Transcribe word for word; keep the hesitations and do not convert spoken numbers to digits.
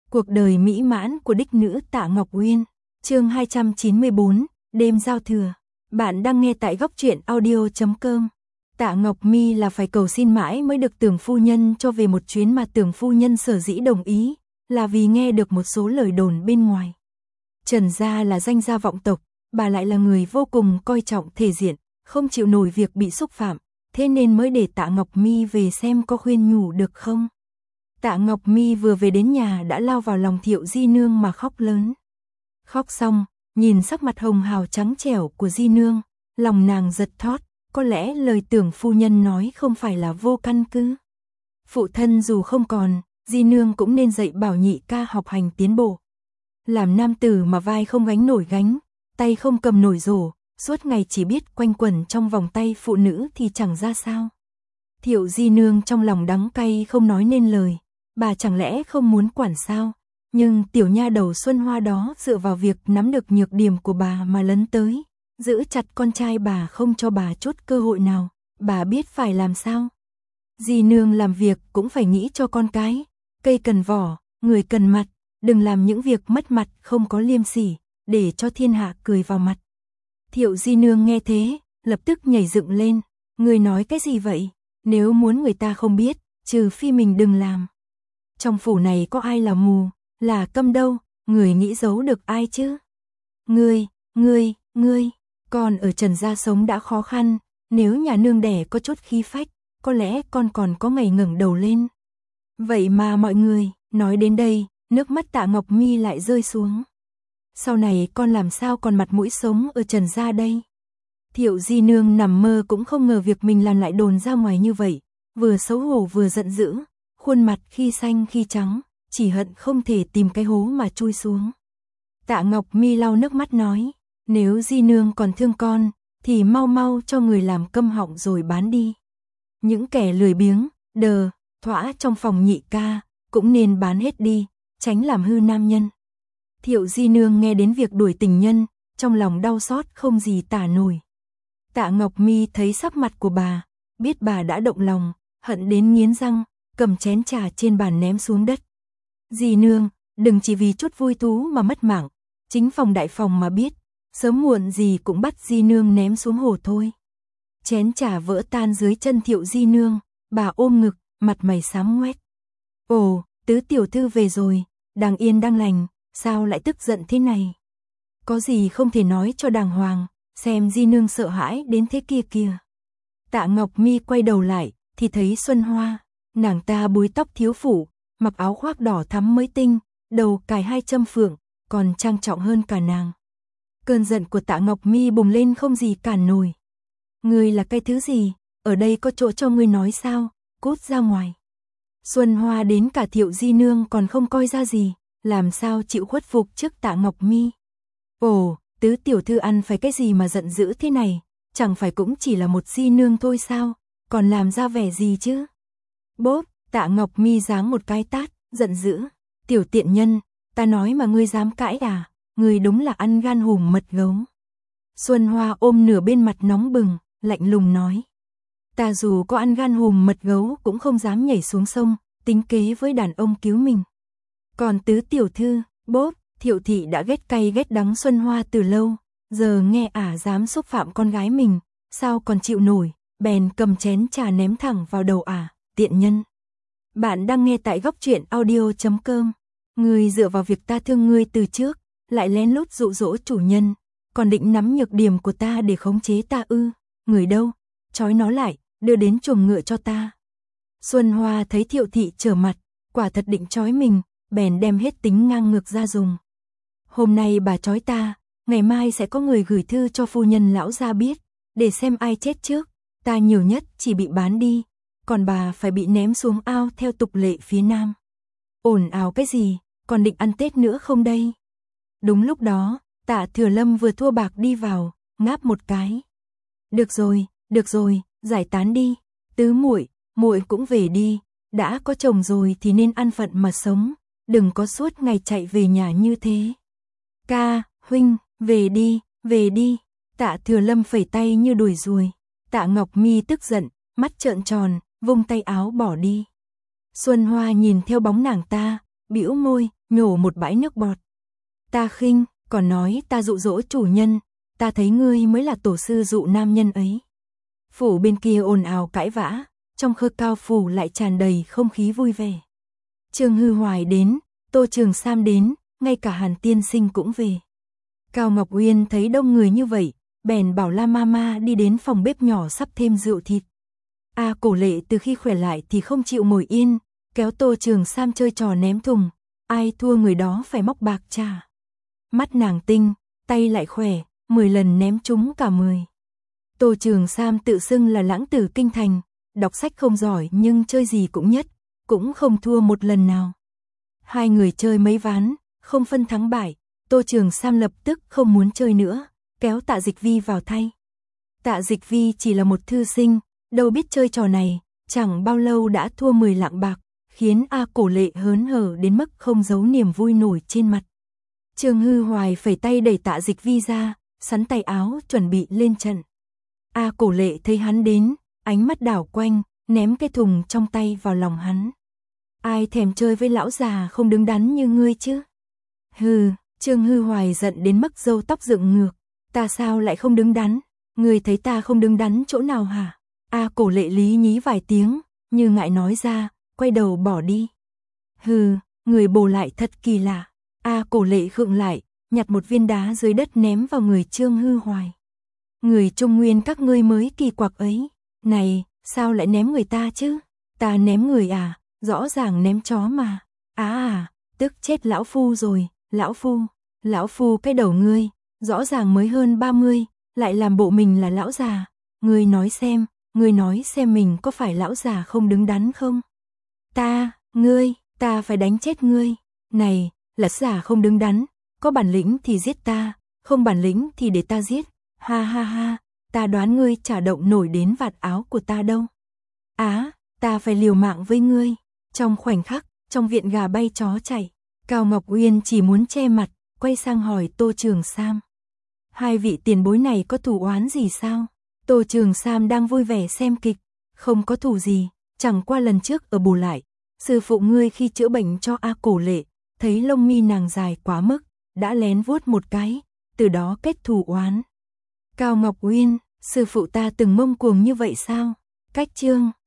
Cuộc đời mỹ mãn của đích nữ Tạ Ngọc Uyên, chương hai trăm chín mươi bốn, đêm giao thừa. Bạn đang nghe tại góc truyện audio chấm com. Tạ Ngọc Mi là phải cầu xin mãi mới được Tưởng phu nhân cho về một chuyến, mà Tưởng phu nhân sở dĩ đồng ý là vì nghe được một số lời đồn bên ngoài. Trần gia là danh gia vọng tộc, bà lại là người vô cùng coi trọng thể diện, không chịu nổi việc bị xúc phạm, thế nên mới để Tạ Ngọc Mi về xem có khuyên nhủ được không. Tạ Ngọc Mi vừa về đến nhà đã lao vào lòng Thiệu Di Nương mà khóc lớn. Khóc xong, nhìn sắc mặt hồng hào trắng trẻo của Di Nương, lòng nàng giật thót, có lẽ lời Tưởng phu nhân nói không phải là vô căn cứ. Phụ thân dù không còn, Di Nương cũng nên dạy bảo nhị ca học hành tiến bộ. Làm nam tử mà vai không gánh nổi gánh, tay không cầm nổi rổ, suốt ngày chỉ biết quanh quẩn trong vòng tay phụ nữ thì chẳng ra sao. Thiệu Di Nương trong lòng đắng cay không nói nên lời, bà chẳng lẽ không muốn quản sao? Nhưng tiểu nha đầu Xuân Hoa đó dựa vào việc nắm được nhược điểm của bà mà lấn tới, giữ chặt con trai bà không cho bà chút cơ hội nào, bà biết phải làm sao? Di Nương làm việc cũng phải nghĩ cho con cái, cây cần vỏ, người cần mặt, đừng làm những việc mất mặt không có liêm sỉ, để cho thiên hạ cười vào mặt. Thiệu Di Nương nghe thế, lập tức nhảy dựng lên, người nói cái gì vậy? Nếu muốn người ta không biết, trừ phi mình đừng làm. Trong phủ này có ai là mù, là câm đâu, người nghĩ giấu được ai chứ? Ngươi, ngươi, ngươi, con ở Trần gia sống đã khó khăn, nếu nhà nương đẻ có chút khí phách, có lẽ con còn có ngày ngẩng đầu lên. Vậy mà mọi người, nói đến đây, nước mắt Tạ Ngọc Mi lại rơi xuống. Sau này con làm sao còn mặt mũi sống ở Trần gia đây? Thiệu Di Nương nằm mơ cũng không ngờ việc mình làm lại đồn ra ngoài như vậy, vừa xấu hổ vừa giận dữ, khuôn mặt khi xanh khi trắng, chỉ hận không thể tìm cái hố mà chui xuống. Tạ Ngọc Mi lau nước mắt nói, nếu Di Nương còn thương con, thì mau mau cho người làm câm họng rồi bán đi. Những kẻ lười biếng, đờ, thõa trong phòng nhị ca, cũng nên bán hết đi, tránh làm hư nam nhân. Thiệu Di Nương nghe đến việc đuổi tình nhân, trong lòng đau xót không gì tả nổi. Tạ Ngọc Mi thấy sắc mặt của bà, biết bà đã động lòng, hận đến nghiến răng, cầm chén trà trên bàn ném xuống đất. Di Nương, đừng chỉ vì chút vui thú mà mất mạng, chính phòng đại phòng mà biết, sớm muộn gì cũng bắt Di Nương ném xuống hồ thôi. Chén trà vỡ tan dưới chân Thiệu Di Nương, bà ôm ngực, mặt mày xám ngoét. Ồ, tứ tiểu thư về rồi, đang yên đang lành, sao lại tức giận thế này? Có gì không thể nói cho đàng hoàng, xem Di Nương sợ hãi đến thế kia kìa. Tạ Ngọc Mi quay đầu lại, thì thấy Xuân Hoa, nàng ta búi tóc thiếu phủ, mặc áo khoác đỏ thắm mới tinh, đầu cài hai châm phượng, còn trang trọng hơn cả nàng. Cơn giận của Tạ Ngọc Mi bùng lên không gì cản nổi. Ngươi là cái thứ gì, ở đây có chỗ cho ngươi nói sao, cút ra ngoài. Xuân Hoa đến cả Thiệu Di Nương còn không coi ra gì, làm sao chịu khuất phục trước Tạ Ngọc Mi. Ồ, tứ tiểu thư ăn phải cái gì mà giận dữ thế này, chẳng phải cũng chỉ là một Di Nương thôi sao, còn làm ra vẻ gì chứ? Bốp, Tạ Ngọc Mi giáng một cái tát, giận dữ, tiểu tiện nhân, ta nói mà ngươi dám cãi à, ngươi đúng là ăn gan hùm mật gấu. Xuân Hoa ôm nửa bên mặt nóng bừng, lạnh lùng nói, ta dù có ăn gan hùm mật gấu cũng không dám nhảy xuống sông, tính kế với đàn ông cứu mình. Còn tứ tiểu thư, bốp, Thiệu thị đã ghét cay ghét đắng Xuân Hoa từ lâu, giờ nghe ả dám xúc phạm con gái mình, sao còn chịu nổi, bèn cầm chén trà ném thẳng vào đầu ả, tiện nhân. Bạn đang nghe tại góc truyện audio chấm com. Ngươi dựa vào việc ta thương ngươi từ trước, lại lén lút dụ dỗ chủ nhân, còn định nắm nhược điểm của ta để khống chế ta ư? Người đâu? Trói nó lại, đưa đến chuồng ngựa cho ta. Xuân Hoa thấy Thiệu thị trở mặt, quả thật định trói mình, bèn đem hết tính ngang ngược ra dùng. Hôm nay bà trói ta, ngày mai sẽ có người gửi thư cho phu nhân lão gia biết, để xem ai chết trước, ta nhiều nhất chỉ bị bán đi, còn bà phải bị ném xuống ao theo tục lệ phía Nam. Ồn ào cái gì, còn định ăn Tết nữa không đây? Đúng lúc đó, Tạ Thừa Lâm vừa thua bạc đi vào, ngáp một cái. Được rồi, được rồi, giải tán đi, tứ muội, muội cũng về đi, đã có chồng rồi thì nên ăn phận mà sống, đừng có suốt ngày chạy về nhà như thế. Ca, huynh, về đi, về đi. Tạ Thừa Lâm phẩy tay như đuổi ruồi. Tạ Ngọc Mi tức giận, mắt trợn tròn, vung tay áo bỏ đi. Xuân Hoa nhìn theo bóng nàng ta, bĩu môi, nhổ một bãi nước bọt. Ta khinh, còn nói ta dụ dỗ chủ nhân, ta thấy ngươi mới là tổ sư dụ nam nhân ấy. Phủ bên kia ồn ào cãi vã, trong Khơ Cao phủ lại tràn đầy không khí vui vẻ. Trương Hư Hoài đến, Tô Trường Sam đến, ngay cả Hàn Tiên Sinh cũng về. Cao Ngọc Uyên thấy đông người như vậy, bèn bảo La Mama đi đến phòng bếp nhỏ sắp thêm rượu thịt. A Cổ Lệ từ khi khỏe lại thì không chịu ngồi yên, kéo Tô Trường Sam chơi trò ném thùng, ai thua người đó phải móc bạc trả. Mắt nàng tinh, tay lại khỏe, mười lần ném trúng cả mười. Tô Trường Sam tự xưng là lãng tử kinh thành, đọc sách không giỏi nhưng chơi gì cũng nhất, cũng không thua một lần nào. Hai người chơi mấy ván, không phân thắng bại, Tô Trường Sam lập tức không muốn chơi nữa, kéo Tạ Dịch Vi vào thay. Tạ Dịch Vi chỉ là một thư sinh, đâu biết chơi trò này, chẳng bao lâu đã thua mười lạng bạc, khiến A Cổ Lệ hớn hở đến mức không giấu niềm vui nổi trên mặt. Trương Hư Hoài phẩy tay đẩy Tạ Dịch Vi ra, sắn tay áo chuẩn bị lên trận. A Cổ Lệ thấy hắn đến, ánh mắt đảo quanh, ném cái thùng trong tay vào lòng hắn. Ai thèm chơi với lão già không đứng đắn như ngươi chứ? Hừ, Trương Hư Hoài giận đến mức râu tóc dựng ngược. Ta sao lại không đứng đắn? Ngươi thấy ta không đứng đắn chỗ nào hả? A Cổ Lệ lý nhí vài tiếng, như ngại nói ra, quay đầu bỏ đi. Hừ, người bồ lại thật kỳ lạ. A Cổ Lệ khựng lại, nhặt một viên đá dưới đất ném vào người Trương Hư Hoài. Người Trung Nguyên các ngươi mới kỳ quặc ấy. Này, sao lại ném người ta chứ? Ta ném người à? Rõ ràng ném chó mà. À à, tức chết lão phu rồi, lão phu, lão phu cái đầu ngươi, rõ ràng mới hơn ba mươi, lại làm bộ mình là lão già. Ngươi nói xem, ngươi nói xem mình có phải lão già không đứng đắn không? Ta, ngươi, ta phải đánh chết ngươi. Này, là già không đứng đắn, có bản lĩnh thì giết ta, không bản lĩnh thì để ta giết. Ha ha ha, ta đoán ngươi chả động nổi đến vạt áo của ta đâu. Á, ta phải liều mạng với ngươi. Trong khoảnh khắc, trong viện gà bay chó chạy, Cao Ngọc Uyên chỉ muốn che mặt, quay sang hỏi Tô Trường Sam. Hai vị tiền bối này có thù oán gì sao? Tô Trường Sam đang vui vẻ xem kịch, không có thù gì, chẳng qua lần trước ở bù lại, sư phụ ngươi khi chữa bệnh cho A Cổ Lệ, thấy lông mi nàng dài quá mức, đã lén vuốt một cái, từ đó kết thù oán. Cao Ngọc Uyên, sư phụ ta từng ngông cuồng như vậy sao? Cách chương